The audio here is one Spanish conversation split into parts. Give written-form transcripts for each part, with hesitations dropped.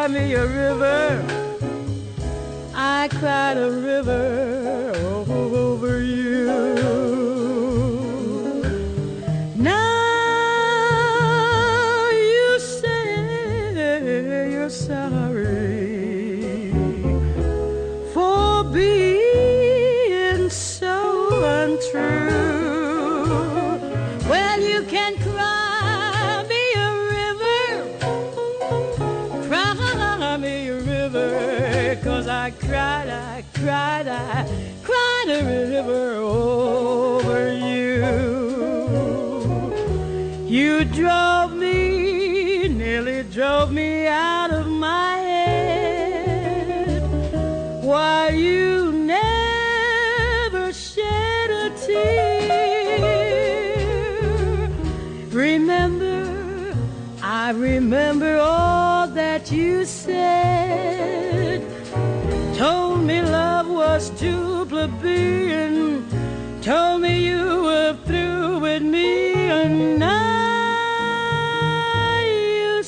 cry me a river. I cried a river over you. Now you say you're sorry for being so untrue. Well, you can cry me a river, cry me a river, 'cause I cried a river over you. You nearly drove me out of my head, while you never shed a tear. I remember all that you said. Told me love was too plebeian. Told me you were through with me, and now you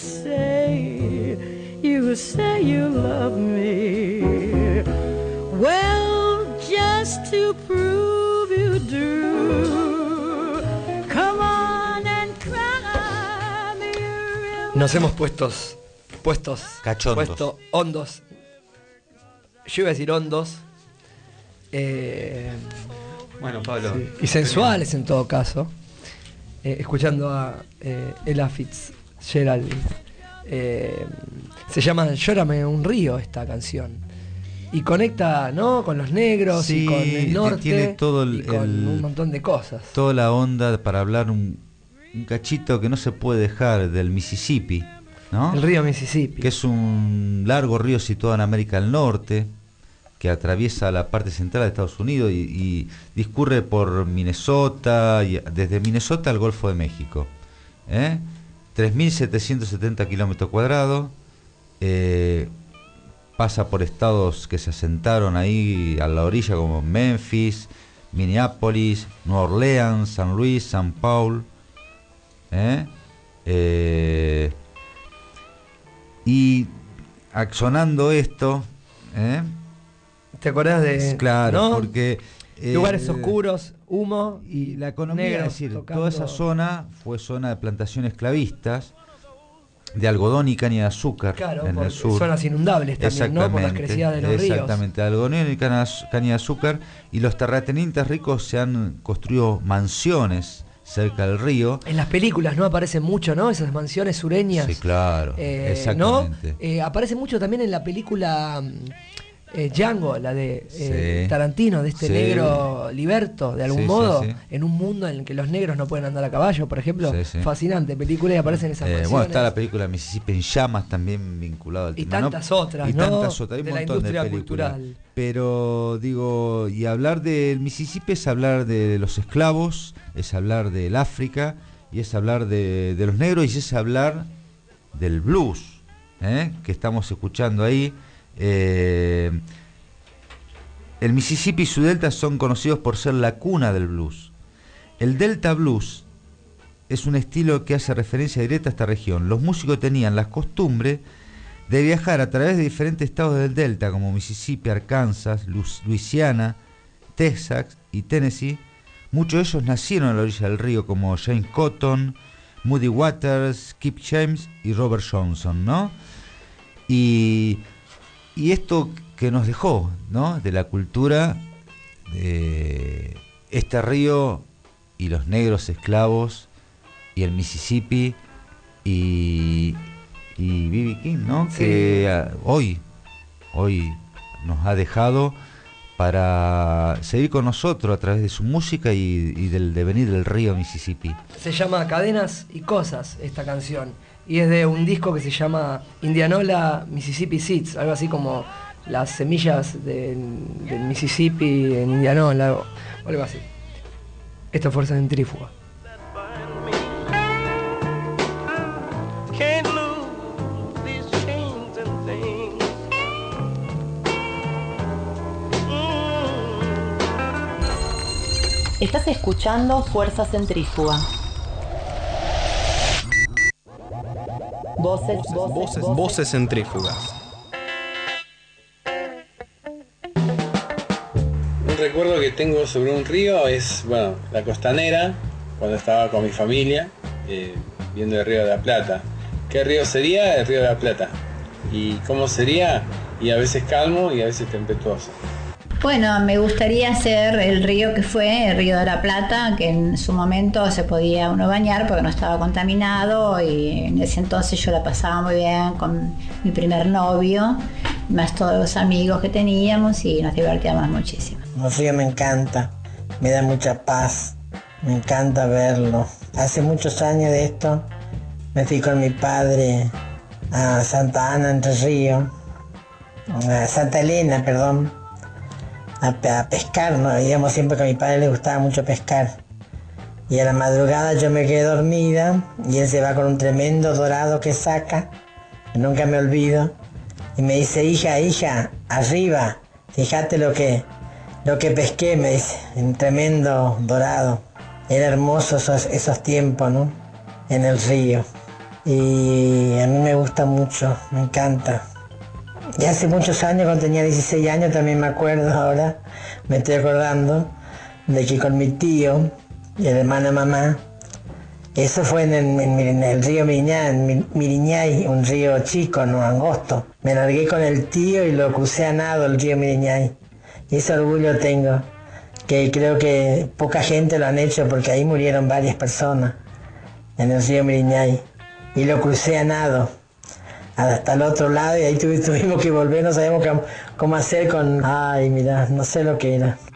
say you love me. Well, just to prove you do, come on and cry me a river. Nos hemos puesto Cachondos. puesto hondos. Yo iba a decir hondos. Bueno, Pablo. Sí, y sensuales en todo caso. Escuchando a Ella Fitzgerald. Se llama Llórame un río esta canción. Y conecta, ¿no?, con los negros, Sí, y con el norte, tiene todo y con un montón de cosas. Toda la onda para hablar un cachito que no se puede dejar del Mississippi, ¿no? El río Mississippi. Que es un largo río situado en América del Norte, que atraviesa la parte central de Estados Unidos y discurre por Minnesota, y desde Minnesota al Golfo de México. 3.770 kilómetros cuadrados. Pasa por estados que se asentaron ahí a la orilla, como Memphis, Minneapolis, Nueva Orleans, San Luis, San Paul. Y sonando esto, ¿te acordás de...? claro, ¿no? porque lugares oscuros, humo y la economía, negros, es decir, tocando. toda esa zona fue zona de plantaciones esclavistas, de algodón y caña de azúcar, Claro, en el sur. zonas inundables también, ¿no? Por las crecidas de los ríos. Exactamente, algodón y caña de azúcar, y los terratenientes ricos se han construido mansiones cerca del río. En las películas, ¿no? Aparecen mucho, ¿no? Esas mansiones sureñas. Sí, claro, exactamente. ¿No? Aparece mucho también en la película Django, la de Sí. Tarantino, de este Sí. negro liberto, de algún Sí, modo, sí, sí. en un mundo en el que los negros no pueden andar a caballo, por ejemplo. Sí, sí. Fascinante película, y aparecen esas mansiones. Bueno, está la película Mississippi en llamas, también vinculado al Y tema, ¿no? tantas otras, y ¿no? tantas otras, hay un De la montón de industria películas. cultural. Pero digo, y hablar del Mississippi es hablar de los esclavos, es hablar del África, y es hablar de los negros, y es hablar del blues, que estamos escuchando ahí. El Mississippi y su delta son conocidos por ser la cuna del blues. El Delta Blues es un estilo que hace referencia directa a esta región. Los músicos tenían la costumbre de viajar a través de diferentes estados del Delta, como Mississippi, Arkansas, Luisiana, Texas y Tennessee. Muchos de ellos nacieron a la orilla del río, como James Cotton, Muddy Waters, Kip James y Robert Johnson, ¿no? Y esto que nos dejó, ¿no?, de la cultura de este río y los negros esclavos y el Mississippi y B.B. King, ¿no? Sí. Que hoy nos ha dejado para seguir con nosotros a través de su música y del devenir del río Mississippi. Se llama Cadenas y Cosas esta canción, y es de un disco que se llama Indianola Mississippi Seeds, algo así como las semillas del Mississippi en Indianola o algo así. Esto es Fuerza Centrífuga. Can't lose these chains and things. Estás escuchando Fuerza Centrífuga. Voces centrífugas. Un recuerdo que tengo sobre un río es, bueno, la costanera, cuando estaba con mi familia, viendo el río de la Plata. ¿Qué río sería? El río de la Plata. ¿Y cómo sería? Y a veces calmo y a veces tempestuoso. Bueno, me gustaría ser el río que fue, el río de la Plata, que en su momento se podía uno bañar porque no estaba contaminado, y en ese entonces yo la pasaba muy bien con mi primer novio, más todos los amigos que teníamos, y nos divertíamos muchísimo. El río me encanta, me da mucha paz, me encanta verlo. Hace muchos años de esto me fui con mi padre a Santa Ana, Entre Ríos, a Santa Elena, perdón, a pescar, ¿no? Íbamos siempre, que a mi padre le gustaba mucho pescar. Y a la madrugada yo me quedé dormida y él se va con un tremendo dorado que saca, que nunca me olvido, y me dice: hija, arriba, fíjate lo que pesqué, me dice, un tremendo dorado. Era hermoso esos tiempos, ¿no? En el río. Y a mí me gusta mucho, me encanta. Y hace muchos años, cuando tenía 16 años, también me acuerdo ahora, me estoy acordando, de que con mi tío y el hermano de mamá, eso fue en el río Miriñay, un río chico, no angosto. Me largué con el tío y lo crucé a nado el río Miriñay. Y ese orgullo tengo, que creo que poca gente lo han hecho, porque ahí murieron varias personas, en el río Miriñay. Y lo crucé a nado hasta el otro lado, y ahí tuvimos que volver, no sabemos cómo hacer con... Ay, mira, no sé lo que era.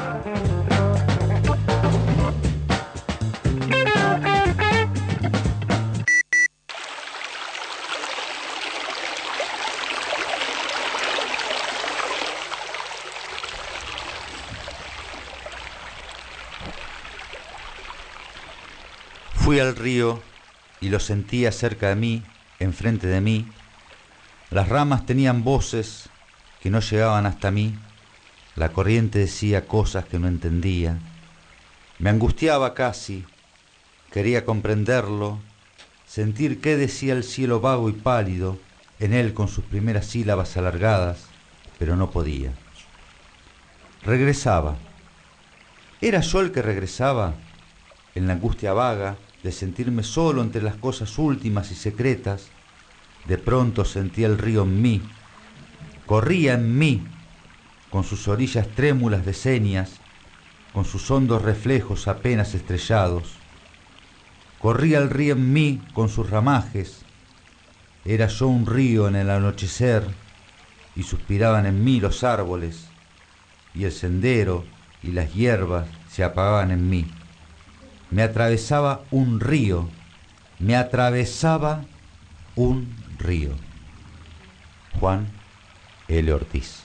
Fui al río y lo sentía cerca de mí, enfrente de mí. Las ramas tenían voces que no llegaban hasta mí. La corriente decía cosas que no entendía. Me angustiaba casi, quería comprenderlo, sentir qué decía el cielo vago y pálido en él con sus primeras sílabas alargadas, pero no podía. Regresaba. ¿Era yo el que regresaba? En la angustia vaga de sentirme solo entre las cosas últimas y secretas, de pronto sentía el río en mí, corría en mí, con sus orillas trémulas de señas, con sus hondos reflejos apenas estrellados. Corría el río en mí con sus ramajes. Era yo un río en el anochecer, y suspiraban en mí los árboles, y el sendero y las hierbas se apagaban en mí. Me atravesaba un río, me atravesaba un río. Juan L. Ortiz.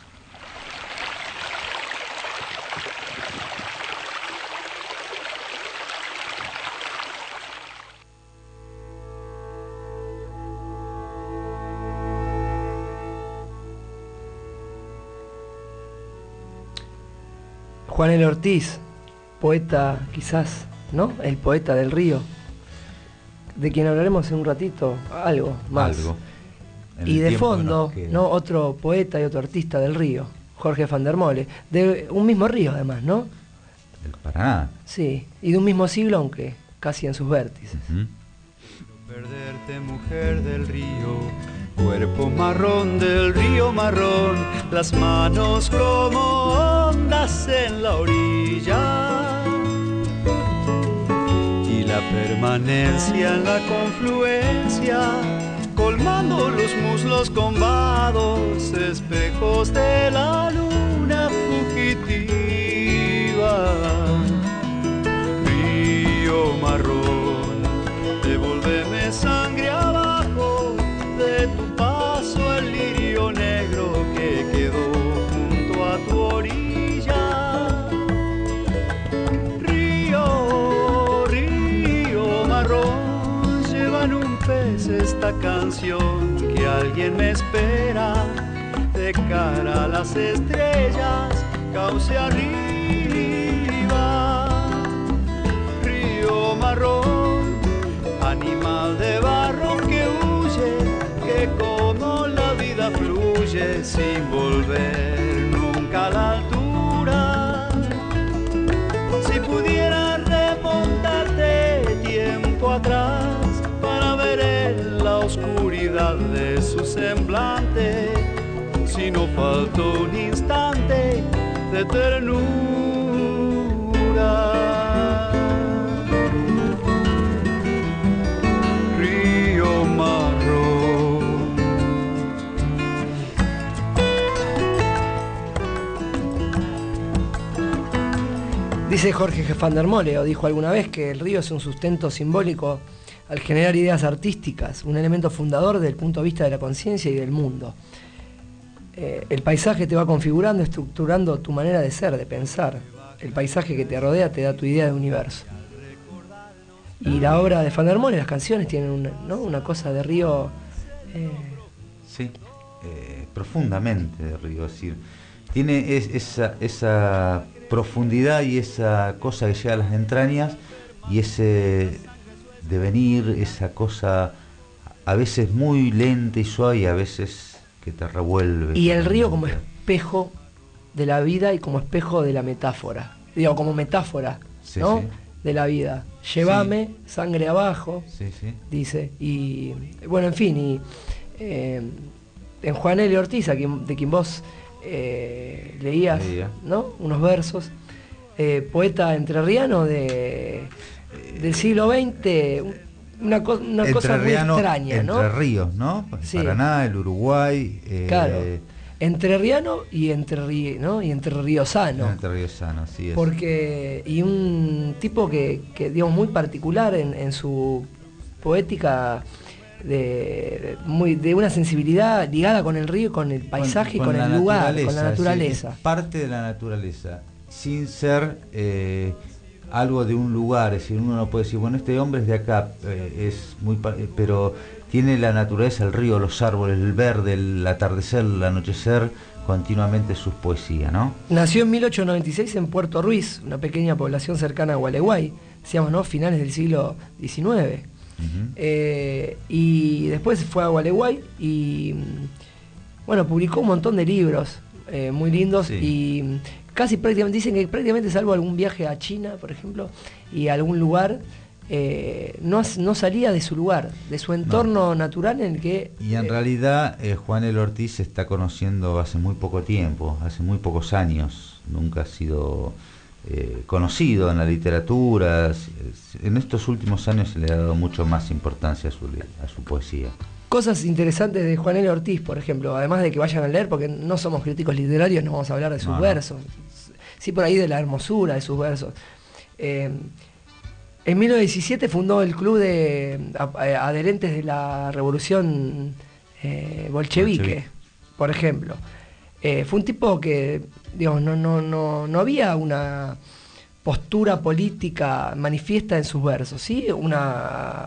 Juan L. Ortiz, poeta quizás, ¿no? El poeta del río, de quien hablaremos en un ratito, algo más. Algo. Y de fondo, ¿no? Otro poeta y otro artista del río, Jorge van der Mole, de un mismo río además, ¿no? El Paraná. Sí, y de un mismo siglo, aunque casi en sus vértices. Perderte, mujer del río, cuerpo marrón del río marrón, las manos como ondas en la orilla, y la permanencia en la confluencia, colmando los muslos con vados, espejos de la luna fugitiva. Río marrón, devuélveme sangre abajo, de tu paso el lirio negro que quedó junto a tu orilla. Río, río marrón, lleva en un pez esta canción que alguien me espera de cara a las estrellas, cauce arriba. Río marrón, animal de barro que huye vida fluye sin volver nunca a la altura. Si pudiera remontarte tiempo atrás para ver en la oscuridad de su semblante, si no faltó un instante de ternura. Río marrón. Dice Jorge van der Mole, o dijo alguna vez, que el río es un sustento simbólico al generar ideas artísticas, un elemento fundador desde el punto de vista de la conciencia y del mundo. El paisaje te va configurando, estructurando tu manera de ser, de pensar. El paisaje que te rodea te da tu idea de universo. Y la obra de van der Mole, las canciones tienen una cosa de río... Sí, profundamente de río, es decir, tiene esa profundidad y esa cosa que llega a las entrañas y ese devenir, esa cosa a veces muy lenta y suave y a veces que te revuelve. Y el río como espejo de la vida y como espejo de la metáfora, digo, como metáfora, sí, ¿no? Sí. De la vida. Llévame, sí. Sangre abajo, sí, sí. Dice. Y bueno, en fin, y en Juan L. Ortiz, de quien vos leías, ¿no? Unos versos, poeta entrerriano del siglo XX, una cosa muy extraña, ¿no? Entre Ríos, ¿no? Sí. Paraná, el Uruguay. Claro. Entrerriano y entrerriosano. Entrerriosano, sí es. Porque, y un tipo que digamos, muy particular en su poética, de una sensibilidad ligada con el río, con el paisaje, con el lugar, con la naturaleza. Sí, es parte de la naturaleza, sin ser algo de un lugar. Es decir, uno no puede decir, bueno, este hombre es de acá, pero tiene la naturaleza, el río, los árboles, el verde, el atardecer, el anochecer, continuamente sus poesías, ¿no? Nació en 1896 en Puerto Ruiz, una pequeña población cercana a Gualeguay, decíamos, ¿no? Finales del siglo XIX. Uh-huh. Y después fue a Gualeguay y, bueno, publicó un montón de libros muy lindos, sí. Y casi prácticamente, dicen que prácticamente salvo algún viaje a China, por ejemplo, y a algún lugar, no salía de su lugar, de su entorno natural en el que... Y en realidad Juan L. Ortiz se está conociendo hace muy poco tiempo, hace muy pocos años, nunca ha sido conocido en la literatura. En estos últimos años se le ha dado mucho más importancia a su poesía. Cosas interesantes de Juan L. Ortiz, por ejemplo, además de que vayan a leer, porque no somos críticos literarios, no vamos a hablar de sus versos, sí por ahí de la hermosura de sus versos. En 1917 fundó el club de adherentes de la revolución bolchevique, por ejemplo. Fue un tipo que, digamos, no había una postura política manifiesta en sus versos, ¿sí? Una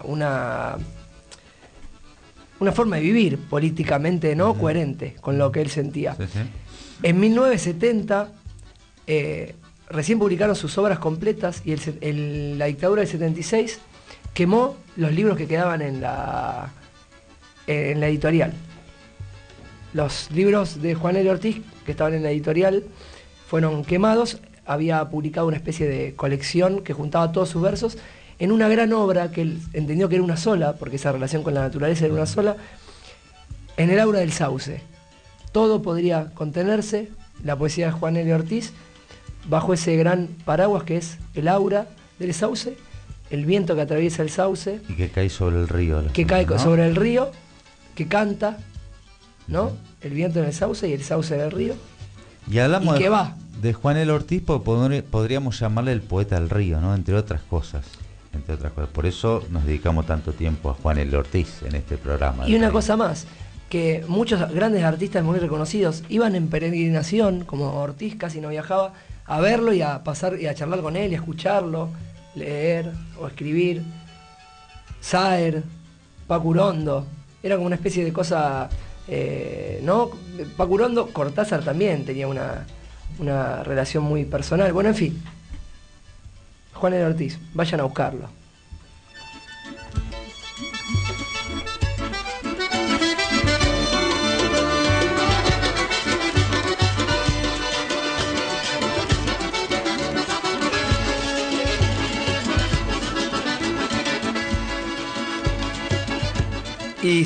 forma de vivir políticamente, ¿no? Coherente con lo que él sentía. Sí, sí. En 1970 recién publicaron sus obras completas y la dictadura del 76 quemó los libros que quedaban en la editorial. Los libros de Juan L. Ortiz que estaban en la editorial fueron quemados. Había publicado una especie de colección que juntaba todos sus versos en una gran obra que él entendió que era una sola, porque esa relación con la naturaleza era una sola, en el aura del sauce. Todo podría contenerse, la poesía de Juan L. Ortiz, bajo ese gran paraguas que es el aura del sauce, el viento que atraviesa el sauce. Y que cae sobre el río. Que cae, ¿no? Sobre el río, que canta, ¿no? El viento en el sauce y el sauce en el río. Y hablamos que va. De Juan L. Ortiz, podríamos llamarle el poeta del río, ¿no? Entre otras cosas. Por eso nos dedicamos tanto tiempo a Juan L. Ortiz en este programa. Y una cosa más, que muchos grandes artistas muy reconocidos iban en peregrinación, como Ortiz casi no viajaba, a verlo y a pasar y a charlar con él y a escucharlo, leer o escribir. Saer, Paco Urondo, era como una especie de cosa, ¿no? Paco Urondo, Cortázar también tenía una relación muy personal. Bueno, en fin, Juan L. Ortiz, vayan a buscarlo.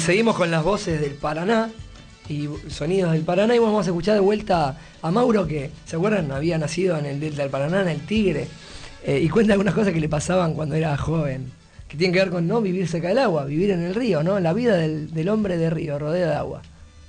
seguimos con las voces del Paraná y sonidos del Paraná, y vamos a escuchar de vuelta a Mauro, que, ¿se acuerdan? Había nacido en el Delta del Paraná, en el Tigre, y cuenta algunas cosas que le pasaban cuando era joven, que tienen que ver con no vivir cerca del agua, vivir en el río, ¿no? La vida del hombre de río, rodeado de agua.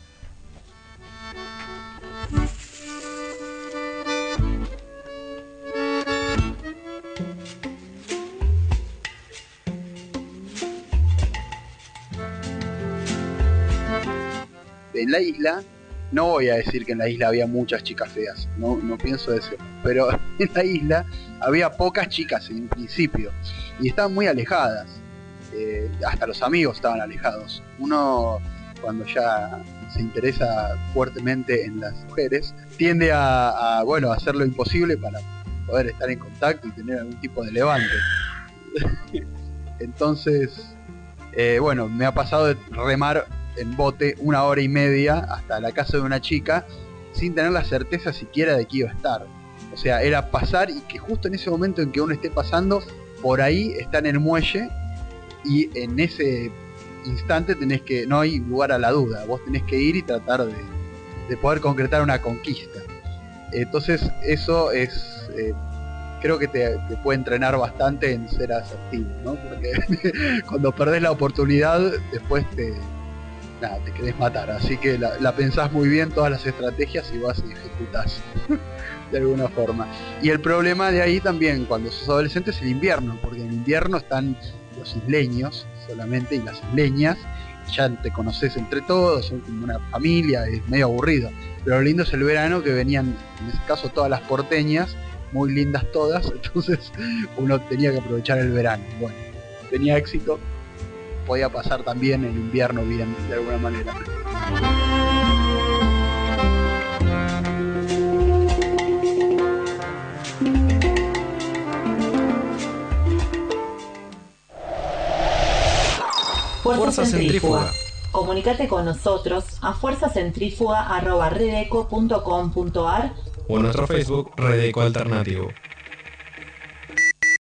En la isla, no voy a decir que en la isla había muchas chicas feas, no pienso decirlo, pero en la isla había pocas chicas en principio y estaban muy alejadas, hasta los amigos estaban alejados. Uno, cuando ya se interesa fuertemente en las mujeres, tiende a hacer lo imposible para poder estar en contacto y tener algún tipo de levante. Entonces, me ha pasado de remar en bote 1 hora y media hasta la casa de una chica sin tener la certeza siquiera de que iba a estar. O sea, era pasar y que justo en ese momento en que uno esté pasando, por ahí está en el muelle y en ese instante no hay lugar a la duda. Vos tenés que ir y tratar de poder concretar una conquista. Entonces eso es... creo que te puede entrenar bastante en ser asertivo, ¿no? Porque cuando perdés la oportunidad, después te querés matar, así que la pensás muy bien todas las estrategias y vas y ejecutás de alguna forma. Y el problema de ahí también, cuando sos adolescente, es el invierno, porque en invierno están los isleños solamente y las isleñas, ya te conoces entre todos, son como una familia, es medio aburrido. Pero lo lindo es el verano, que venían, en ese caso, todas las porteñas, muy lindas todas, entonces uno tenía que aprovechar el verano. Bueno, tenía éxito. Podía pasar también el invierno bien, de alguna manera. Fuerza Centrífuga. Comunicate con nosotros a fuerzacentrifuga@redeco.com.ar o en nuestro Facebook Redeco Alternativo.